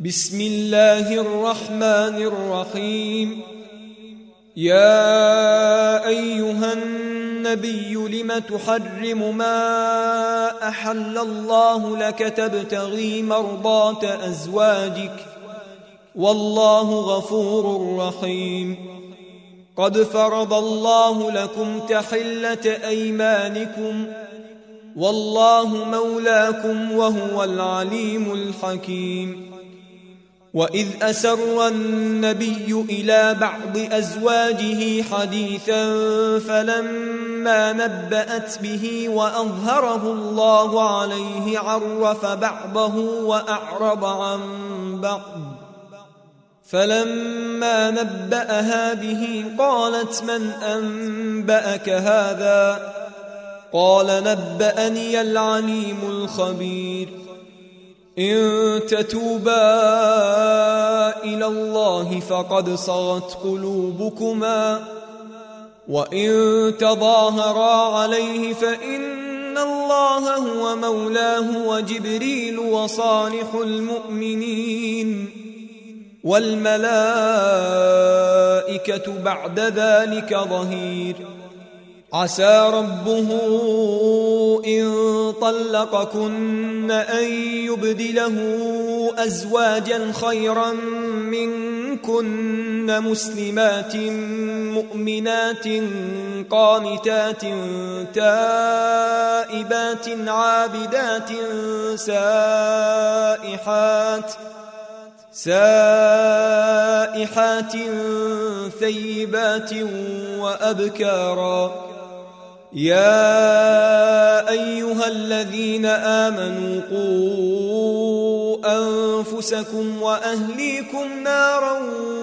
بسم الله الرحمن الرحيم. يا أيها النبي لم تحرم ما أحل الله لك تبتغي مرضات أزواجك والله غفور رحيم. قد فرض الله لكم تحلة أيمانكم والله مولاكم وهو العليم الحكيم. وإذ أسر النبي إلى بعض أزواجه حديثا فلما نبأت به وأظهره الله عليه عرف بعضه وأعرض عن بعض، فلما نبأها به قالت من أنبأك هذا؟ قال نبأني العليم الخبير. إن تتوبا إلى الله فقد صغت قلوبكما وإن تظاهرا عليه فإن الله هو مولاه وجبريل وصالح المؤمنين والملائكة بعد ذلك ظهير. عسى ربه إن طلقكن أن يبدله أزواجا خيرا منكن مسلمات مؤمنات قانتات تائبات عابدات سائحات ثيبات وأبكارا. يا أيها الذين آمنوا قوا أنفسكم وأهليكم نارا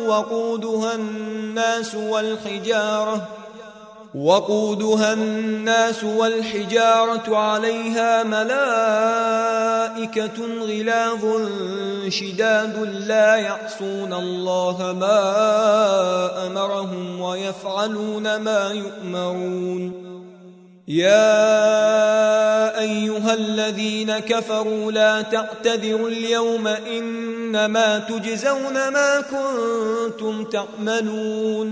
وقودها الناس والحجارة عليها ملائكة غلاظ شداد لا يعصون الله ما أمرهم ويفعلون ما يؤمرون. يا أيها الذين كفروا لا تعتذروا اليوم إنما تجزون ما كنتم تعملون.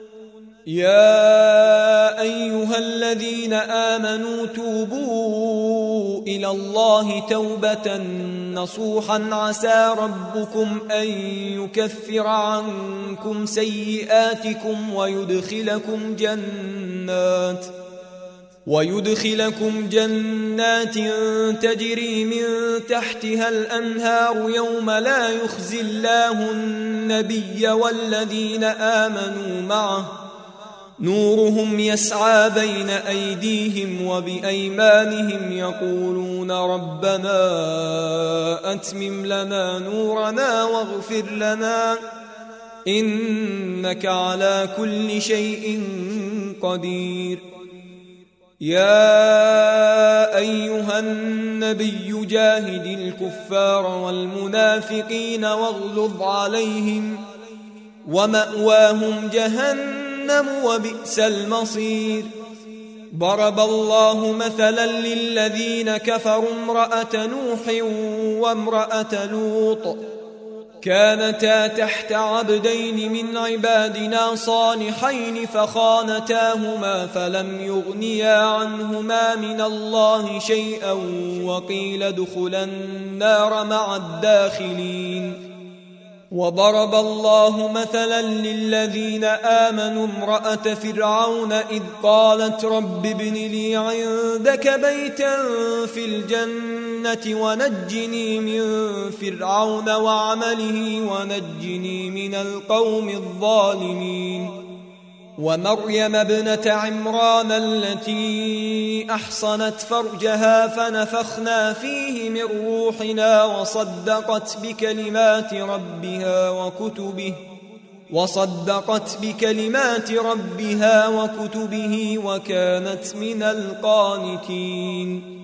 يا أيها الذين آمنوا توبوا إلى الله توبة نصوحا عسى ربكم أن يكفر عنكم سيئاتكم ويدخلكم جنات تجري من تحتها الأنهار يوم لا يخزي الله النبي والذين آمنوا معه نورهم يسعى بين أيديهم وبأيمانهم يقولون ربنا أتمم لنا نورنا واغفر لنا إنك على كل شيء قدير. يا أيها النبي جاهد الكفار والمنافقين واغلظ عليهم ومأواهم جهنم وبئس المصير. ضرب الله مثلا للذين كفروا امرأة نوح وامرأة لوط كانتا تحت عبدين من عبادنا صالحين فخانتاهما فلم يغنيا عنهما من الله شيئا وقيل ادخلا النار مع الداخلين. وضرب الله مثلا للذين آمنوا امرأة فرعون إذ قالت رب ابن لي عندك بيتا في الجنة ونجني من فرعون وعمله ونجني من القوم الظالمين. ومريم ابنة عمران التي أحصنت فرجها فنفخنا فيه من روحنا وصدقت بكلمات ربها وكتبه وكانت من القانتين.